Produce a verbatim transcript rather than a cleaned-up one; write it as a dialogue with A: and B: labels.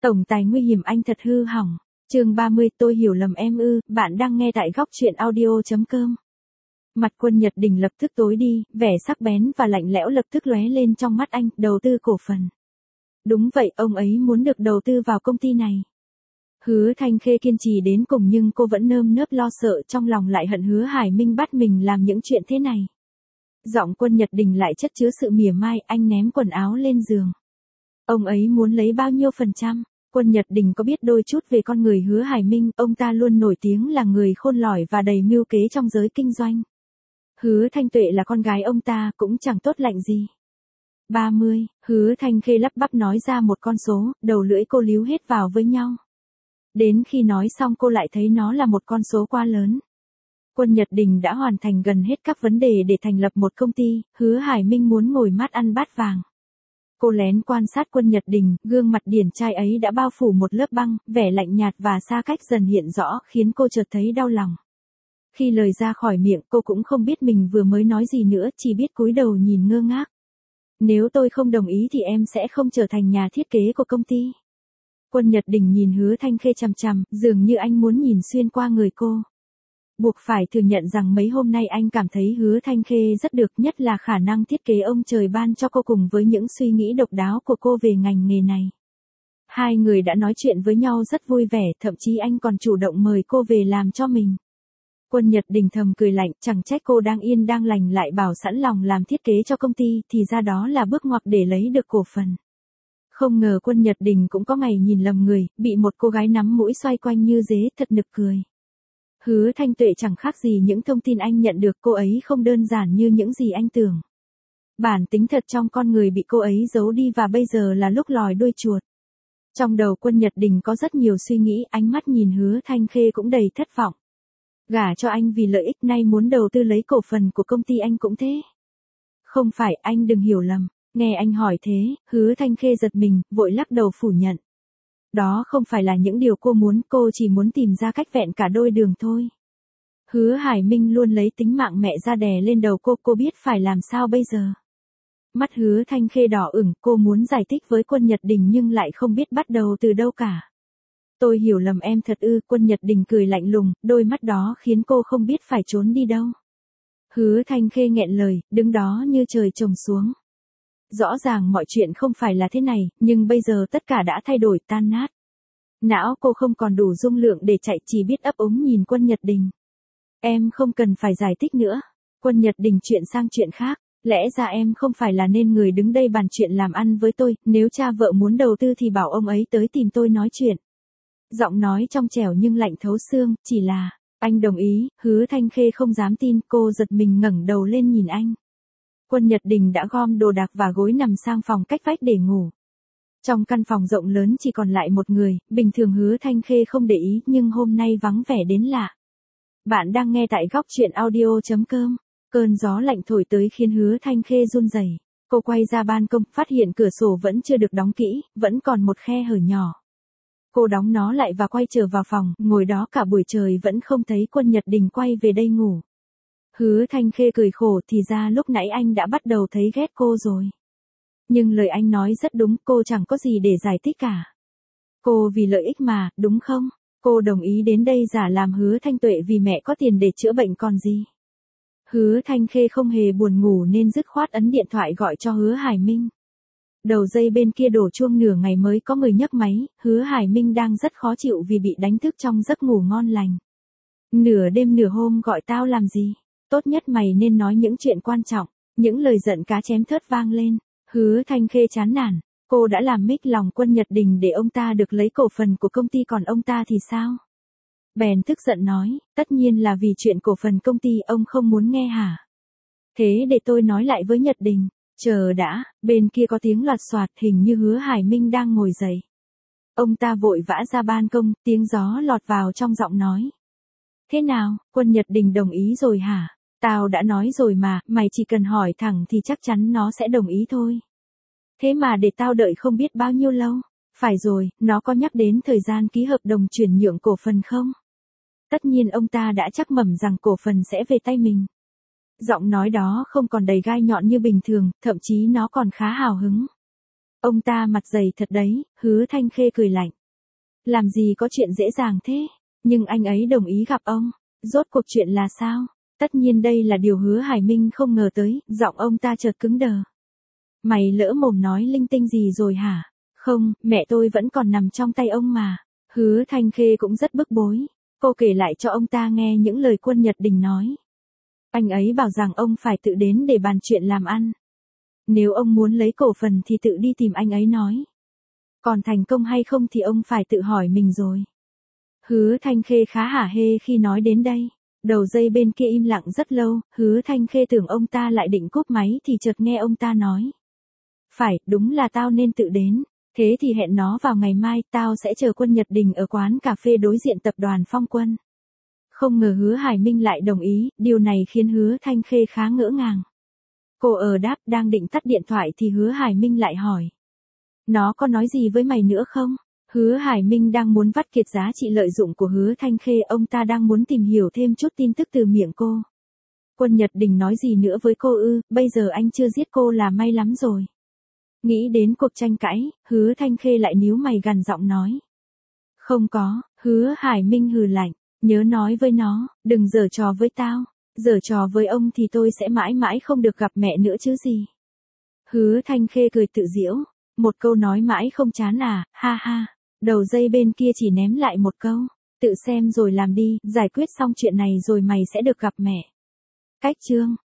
A: Tổng tài nguy hiểm anh thật hư hỏng. Chương ba mươi tôi hiểu lầm em ư, bạn đang nghe tại góc truyện audio.com. Mặt Quân Nhật Đình lập tức tối đi, vẻ sắc bén và lạnh lẽo lập tức lóe lên trong mắt anh, đầu tư cổ phần. Đúng vậy, ông ấy muốn được đầu tư vào công ty này. Hứa Thanh Khê kiên trì đến cùng nhưng cô vẫn nơm nớp lo sợ, trong lòng lại hận Hứa Hải Minh bắt mình làm những chuyện thế này. Giọng Quân Nhật Đình lại chất chứa sự mỉa mai, anh ném quần áo lên giường. Ông ấy muốn lấy bao nhiêu phần trăm? Quân Nhật Đình có biết đôi chút về con người Hứa Hải Minh, ông ta luôn nổi tiếng là người khôn lỏi và đầy mưu kế trong giới kinh doanh. Hứa Thanh Tuệ là con gái ông ta cũng chẳng tốt lành gì. ba mươi, Hứa Thanh Khê lắp bắp nói ra một con số, đầu lưỡi cô líu hết vào với nhau. Đến khi nói xong cô lại thấy nó là một con số quá lớn. Quân Nhật Đình đã hoàn thành gần hết các vấn đề để thành lập một công ty, Hứa Hải Minh muốn ngồi mát ăn bát vàng. Cô lén quan sát Quân Nhật Đình, gương mặt điển trai ấy đã bao phủ một lớp băng, vẻ lạnh nhạt và xa cách dần hiện rõ khiến cô chợt thấy đau lòng. Khi lời ra khỏi miệng cô cũng không biết mình vừa mới nói gì nữa, chỉ biết cúi đầu nhìn ngơ ngác. Nếu tôi không đồng ý thì em sẽ không trở thành nhà thiết kế của công ty. Quân Nhật Đình nhìn Hứa Thanh Khê chằm chằm, dường như anh muốn nhìn xuyên qua người cô. Buộc phải thừa nhận rằng mấy hôm nay anh cảm thấy Hứa Thanh Khê rất được, nhất là khả năng thiết kế ông trời ban cho cô cùng với những suy nghĩ độc đáo của cô về ngành nghề này. Hai người đã nói chuyện với nhau rất vui vẻ, thậm chí anh còn chủ động mời cô về làm cho mình. Quân Nhật Đình thầm cười lạnh, chẳng trách cô đang yên đang lành lại bảo sẵn lòng làm thiết kế cho công ty, thì ra đó là bước ngoặt để lấy được cổ phần. Không ngờ Quân Nhật Đình cũng có ngày nhìn lầm người, bị một cô gái nắm mũi xoay quanh như dế, thật nực cười. Hứa Thanh Tuệ chẳng khác gì những thông tin anh nhận được, cô ấy không đơn giản như những gì anh tưởng. Bản tính thật trong con người bị cô ấy giấu đi và bây giờ là lúc lòi đuôi chuột. Trong đầu Quân Nhật Đình có rất nhiều suy nghĩ, ánh mắt nhìn Hứa Thanh Khê cũng đầy thất vọng. Gả cho anh vì lợi ích, nay muốn đầu tư lấy cổ phần của công ty anh cũng thế. Không phải, anh đừng hiểu lầm. Nghe anh hỏi thế, Hứa Thanh Khê giật mình, vội lắc đầu phủ nhận. Đó không phải là những điều cô muốn, cô chỉ muốn tìm ra cách vẹn cả đôi đường thôi. Hứa Hải Minh luôn lấy tính mạng mẹ ra đè lên đầu cô, cô biết phải làm sao bây giờ. Mắt Hứa Thanh Khê đỏ ửng, cô muốn giải thích với Quân Nhật Đình nhưng lại không biết bắt đầu từ đâu cả. Tôi hiểu lầm em thật ư, Quân Nhật Đình cười lạnh lùng, đôi mắt đó khiến cô không biết phải trốn đi đâu. Hứa Thanh Khê nghẹn lời, đứng đó như trời trồng xuống. Rõ ràng mọi chuyện không phải là thế này, nhưng bây giờ tất cả đã thay đổi, tan nát. Não cô không còn đủ dung lượng để chạy, chỉ biết ấp úng nhìn Quân Nhật Đình. Em không cần phải giải thích nữa. Quân Nhật Đình chuyện sang chuyện khác. Lẽ ra em không phải là nên người đứng đây bàn chuyện làm ăn với tôi, nếu cha vợ muốn đầu tư thì bảo ông ấy tới tìm tôi nói chuyện. Giọng nói trong trẻo nhưng lạnh thấu xương, chỉ là, anh đồng ý. Hứa Thanh Khê không dám tin, cô giật mình ngẩng đầu lên nhìn anh. Quân Nhật Đình đã gom đồ đạc và gối nằm sang phòng cách vách để ngủ. Trong căn phòng rộng lớn chỉ còn lại một người, bình thường Hứa Thanh Khê không để ý nhưng hôm nay vắng vẻ đến lạ. Bạn đang nghe tại góc truyện audio.com. Cơn gió lạnh thổi tới khiến Hứa Thanh Khê run rẩy. Cô quay ra ban công, phát hiện cửa sổ vẫn chưa được đóng kỹ, vẫn còn một khe hở nhỏ. Cô đóng nó lại và quay trở vào phòng, ngồi đó cả buổi trời vẫn không thấy Quân Nhật Đình quay về đây ngủ. Hứa Thanh Khê cười khổ, thì ra lúc nãy anh đã bắt đầu thấy ghét cô rồi. Nhưng lời anh nói rất đúng, cô chẳng có gì để giải thích cả. Cô vì lợi ích mà, đúng không? Cô đồng ý đến đây giả làm Hứa Thanh Tuệ vì mẹ có tiền để chữa bệnh còn gì. Hứa Thanh Khê không hề buồn ngủ nên dứt khoát ấn điện thoại gọi cho Hứa Hải Minh. Đầu dây bên kia đổ chuông nửa ngày mới có người nhấc máy, Hứa Hải Minh đang rất khó chịu vì bị đánh thức trong giấc ngủ ngon lành. Nửa đêm nửa hôm gọi tao làm gì? Tốt nhất mày nên nói những chuyện quan trọng. Những lời giận cá chém thớt vang lên. Hứa Thanh Khê chán nản. Cô đã làm mích lòng Quân Nhật Đình để ông ta được lấy cổ phần của công ty, còn ông ta thì sao? Bèn tức giận nói, tất nhiên là vì chuyện cổ phần công ty, ông không muốn nghe hả? Thế để tôi nói lại với Nhật Đình. Chờ đã, bên kia có tiếng loạt soạt, hình như Hứa Hải Minh đang ngồi dậy. Ông ta vội vã ra ban công, tiếng gió lọt vào trong giọng nói. Thế nào, Quân Nhật Đình đồng ý rồi hả? Tao đã nói rồi mà, mày chỉ cần hỏi thẳng thì chắc chắn nó sẽ đồng ý thôi. Thế mà để tao đợi không biết bao nhiêu lâu. Phải rồi, nó có nhắc đến thời gian ký hợp đồng chuyển nhượng cổ phần không? Tất nhiên ông ta đã chắc mẩm rằng cổ phần sẽ về tay mình. Giọng nói đó không còn đầy gai nhọn như bình thường, thậm chí nó còn khá hào hứng. Ông ta mặt dày thật đấy, Hứa Thanh Khê cười lạnh. Làm gì có chuyện dễ dàng thế, nhưng anh ấy đồng ý gặp ông. Rốt cuộc chuyện là sao? Tất nhiên đây là điều Hứa Hải Minh không ngờ tới, giọng ông ta chợt cứng đờ. Mày lỡ mồm nói linh tinh gì rồi hả? Không, mẹ tôi vẫn còn nằm trong tay ông mà. Hứa Thanh Khê cũng rất bức bối. Cô kể lại cho ông ta nghe những lời Quân Nhật Đình nói. Anh ấy bảo rằng ông phải tự đến để bàn chuyện làm ăn. Nếu ông muốn lấy cổ phần thì tự đi tìm anh ấy nói. Còn thành công hay không thì ông phải tự hỏi mình rồi. Hứa Thanh Khê khá hả hê khi nói đến đây. Đầu dây bên kia im lặng rất lâu, Hứa Thanh Khê tưởng ông ta lại định cúp máy thì chợt nghe ông ta nói. Phải, đúng là tao nên tự đến. Thế thì hẹn nó vào ngày mai, tao sẽ chờ Quân Nhật Đình ở quán cà phê đối diện tập đoàn Phong Quân. Không ngờ Hứa Hải Minh lại đồng ý, điều này khiến Hứa Thanh Khê khá ngỡ ngàng. Cô ở đáp đang định tắt điện thoại thì Hứa Hải Minh lại hỏi. Nó có nói gì với mày nữa không? Hứa Hải Minh đang muốn vắt kiệt giá trị lợi dụng của Hứa Thanh Khê, ông ta đang muốn tìm hiểu thêm chút tin tức từ miệng cô. Quân Nhật Đình nói gì nữa với cô ư, bây giờ anh chưa giết cô là may lắm rồi. Nghĩ đến cuộc tranh cãi, Hứa Thanh Khê lại níu mày gằn giọng nói. Không có, Hứa Hải Minh hừ lạnh, nhớ nói với nó, đừng giở trò với tao, giở trò với ông thì tôi sẽ mãi mãi không được gặp mẹ nữa chứ gì. Hứa Thanh Khê cười tự giễu, một câu nói mãi không chán à, ha ha, đầu dây bên kia chỉ ném lại một câu, tự xem rồi làm đi, giải quyết xong chuyện này rồi mày sẽ được gặp mẹ. Cách chương